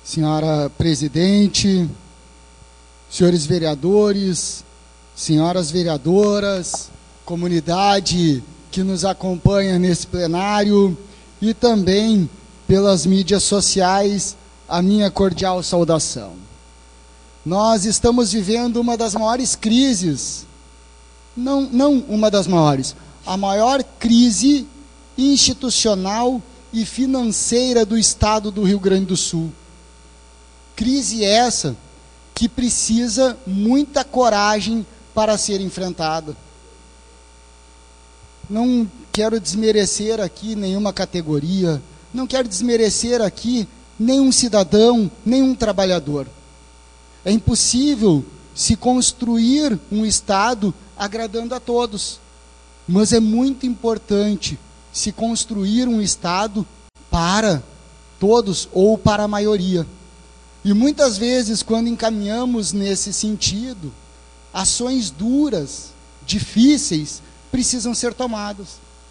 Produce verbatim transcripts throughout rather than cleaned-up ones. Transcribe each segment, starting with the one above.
senhora presidente, senhores vereadores, senhoras vereadoras, comunidade que nos acompanha nesse plenário e também pelas mídias sociais, a minha cordial saudação. Nós estamos vivendo uma das maiores crises, não, não uma das maiores, a maior crise institucional e financeira do estado do Rio Grande do Sul. Crise essa que precisa muita coragem para ser enfrentada. Não quero desmerecer aqui nenhuma categoria, não quero desmerecer aqui nenhum cidadão, nenhum trabalhador. É impossível se construir um Estado agradando a todos, mas é muito importante se construir um Estado para todos ou para a maioria. E muitas vezes, quando encaminhamos nesse sentido, ações duras, difíceis, precisam ser tomadas.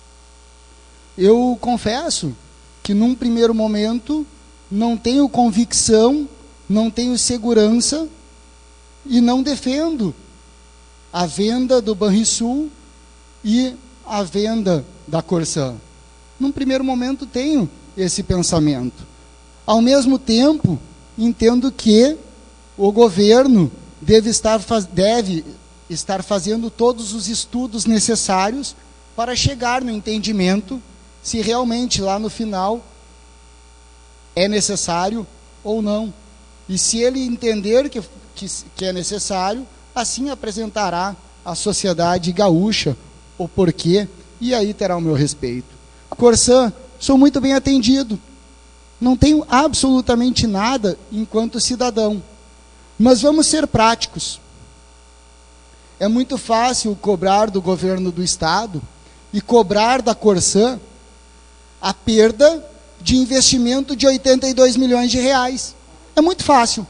Eu confesso que, num primeiro momento, não tenho convicção, não tenho segurança e não defendo a venda do Banrisul e a venda da Corsã. Num primeiro momento, tenho esse pensamento. Ao mesmo tempo, entendo que o governo deve estar, deve estar fazendo todos os estudos necessários para chegar no entendimento se realmente lá no final é necessário ou não. E se ele entender que, que, que é necessário, assim apresentará à sociedade gaúcha o porquê, e aí terá o meu respeito. Corsã, sou muito bem atendido. Não tenho absolutamente nada enquanto cidadão. Mas vamos ser práticos. É muito fácil cobrar do governo do Estado e cobrar da Corsã a perda de investimento de oitenta e dois milhões de reais. É muito fácil.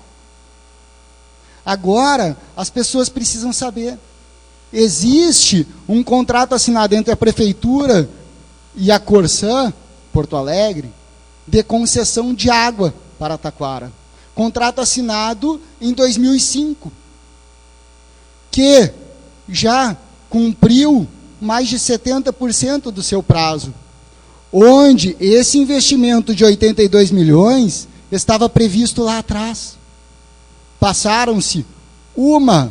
Agora, as pessoas precisam saber. Existe um contrato assinado entre a Prefeitura e a Corsã, Porto Alegre, de concessão de água para Taquara. Contrato assinado em dois mil e cinco, que já cumpriu mais de setenta por cento do seu prazo, onde esse investimento de oitenta e dois milhões estava previsto lá atrás. Passaram-se uma,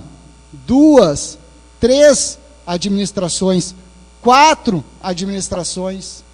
duas, três administrações, quatro administrações.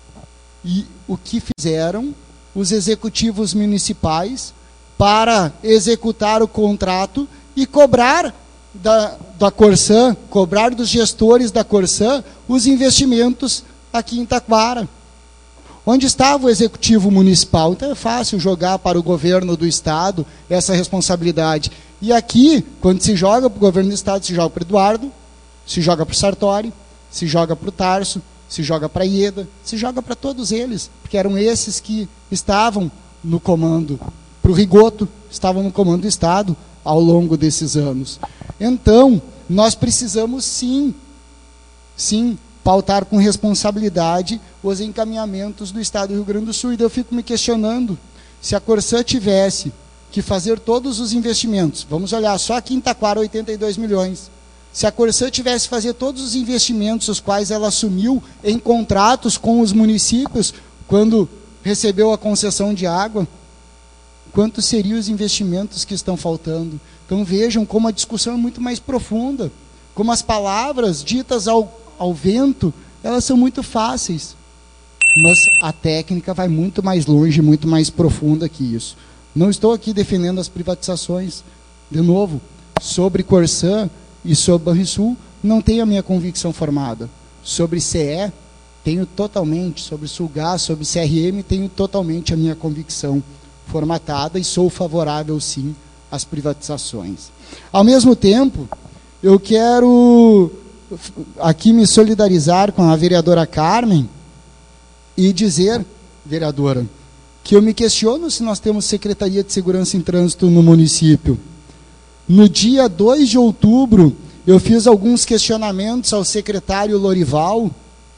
E o que fizeram os executivos municipais para executar o contrato e cobrar da, da Corsã, cobrar dos gestores da Corsã os investimentos aqui em Taquara? Onde estava o executivo municipal? Então é fácil jogar para o governo do Estado essa responsabilidade. E aqui, quando se joga para o governo do Estado, se joga para o Eduardo, se joga para o Sartori, se joga para o Tarso, se joga para a Ieda, se joga para todos eles, porque eram esses que estavam no comando, para o Rigoto, estavam no comando do Estado ao longo desses anos. Então, nós precisamos sim, sim, pautar com responsabilidade os encaminhamentos do Estado do Rio Grande do Sul. E eu fico me questionando, se a Corsã tivesse que fazer todos os investimentos, vamos olhar, só aqui em Taquara, oitenta e dois milhões, se a Corsã tivesse que fazer todos os investimentos os quais ela assumiu em contratos com os municípios, quando recebeu a concessão de água, quantos seriam os investimentos que estão faltando? Então vejam como a discussão é muito mais profunda, como as palavras ditas ao, ao vento, elas são muito fáceis, mas a técnica vai muito mais longe, muito mais profunda que isso. Não estou aqui defendendo as privatizações, de novo, sobre Corsã e sobre Banrisul, não tenho a minha convicção formada. Sobre C E, tenho totalmente, sobre Sulgás, sobre C R M, tenho totalmente a minha convicção formatada e sou favorável, sim, às privatizações. Ao mesmo tempo, eu quero aqui me solidarizar com a vereadora Carmen e dizer, vereadora, que eu me questiono se nós temos Secretaria de Segurança em Trânsito no município. No dia dois de outubro, eu fiz alguns questionamentos ao secretário Lorival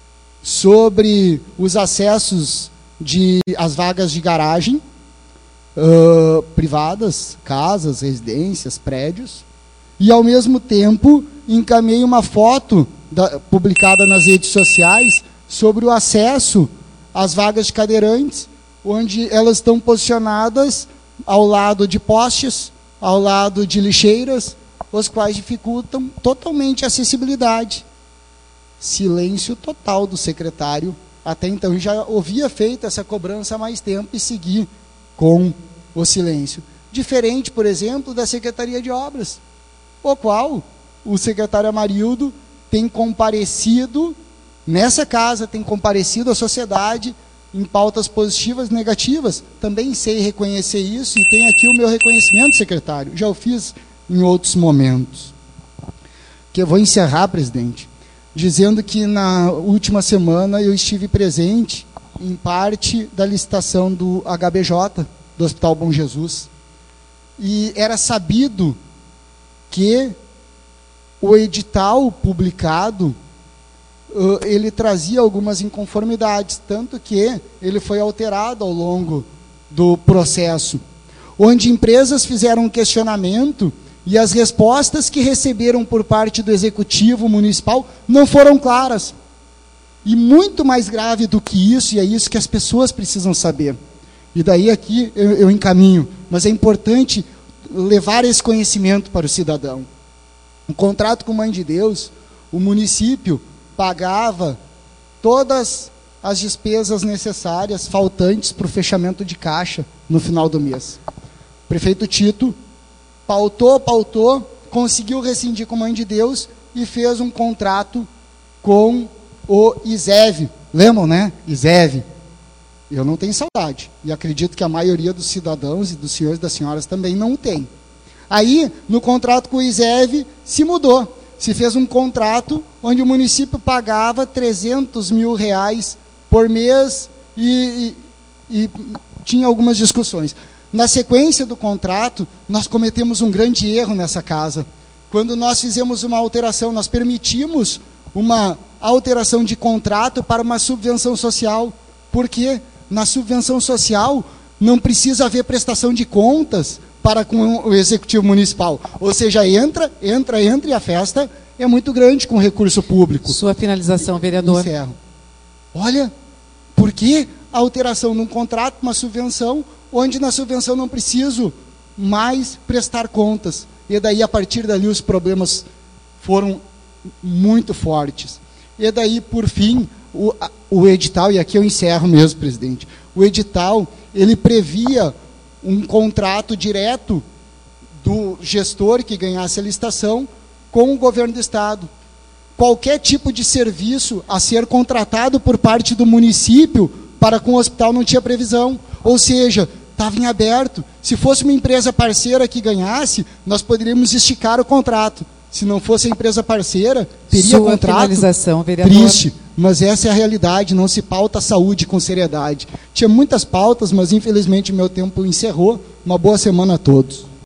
sobre os acessos de as vagas de garagem, uh, privadas, casas, residências, prédios, e ao mesmo tempo encaminhei uma foto da, publicada nas redes sociais sobre o acesso às vagas de cadeirantes, onde elas estão posicionadas ao lado de postes, ao lado de lixeiras, os quais dificultam totalmente a acessibilidade. Silêncio total do secretário. Até então já havia feito essa cobrança há mais tempo e segui com o silêncio. Diferente, por exemplo, da Secretaria de Obras, o qual o secretário Amarildo tem comparecido nessa casa, tem comparecido à sociedade em pautas positivas e negativas. Também sei reconhecer isso e tem aqui o meu reconhecimento, secretário. Já o fiz em outros momentos. Que eu vou encerrar, presidente, dizendo que na última semana eu estive presente em parte da licitação do H B J, do Hospital Bom Jesus. E era sabido que o edital publicado, uh, ele trazia algumas inconformidades, tanto que ele foi alterado ao longo do processo, onde empresas fizeram um questionamento e as respostas que receberam por parte do Executivo Municipal não foram claras. E muito mais grave do que isso, e é isso que as pessoas precisam saber. E daí aqui eu, eu encaminho, mas é importante levar esse conhecimento para o cidadão. Um contrato com Mãe de Deus, o município pagava todas as despesas necessárias, faltantes para o fechamento de caixa no final do mês. O prefeito Tito pautou, pautou, conseguiu rescindir com Mãe de Deus e fez um contrato com o ISEV. Lembram, né? ISEV. Eu não tenho saudade. E acredito que a maioria dos cidadãos e dos senhores e das senhoras também não tem. Aí, no contrato com o ISEV, se mudou. Se fez um contrato onde o município pagava trezentos mil reais por mês e, e, e tinha algumas discussões. Na sequência do contrato, nós cometemos um grande erro nessa casa. Quando nós fizemos uma alteração, nós permitimos uma alteração de contrato para uma subvenção social. Porque na subvenção social não precisa haver prestação de contas para com o Executivo Municipal. Ou seja, entra, entra, entra e a festa é muito grande com recurso público. Sua finalização, vereador. Encerro. Olha, por que a alteração num contrato, uma subvenção, onde na subvenção não preciso mais prestar contas? E daí, a partir dali, os problemas foram muito fortes. E daí, por fim, o, o edital, e aqui eu encerro mesmo, presidente, o edital, ele previa um contrato direto do gestor que ganhasse a licitação com o governo do estado. Qualquer tipo de serviço a ser contratado por parte do município para com o hospital não tinha previsão. Ou seja, estava em aberto. Se fosse uma empresa parceira que ganhasse, nós poderíamos esticar o contrato. Se não fosse a empresa parceira, teria Sua contrato. Finalização, vereador. Triste, mas essa é a realidade, não se pauta a saúde com seriedade. Tinha muitas pautas, mas infelizmente meu tempo encerrou. Uma boa semana a todos.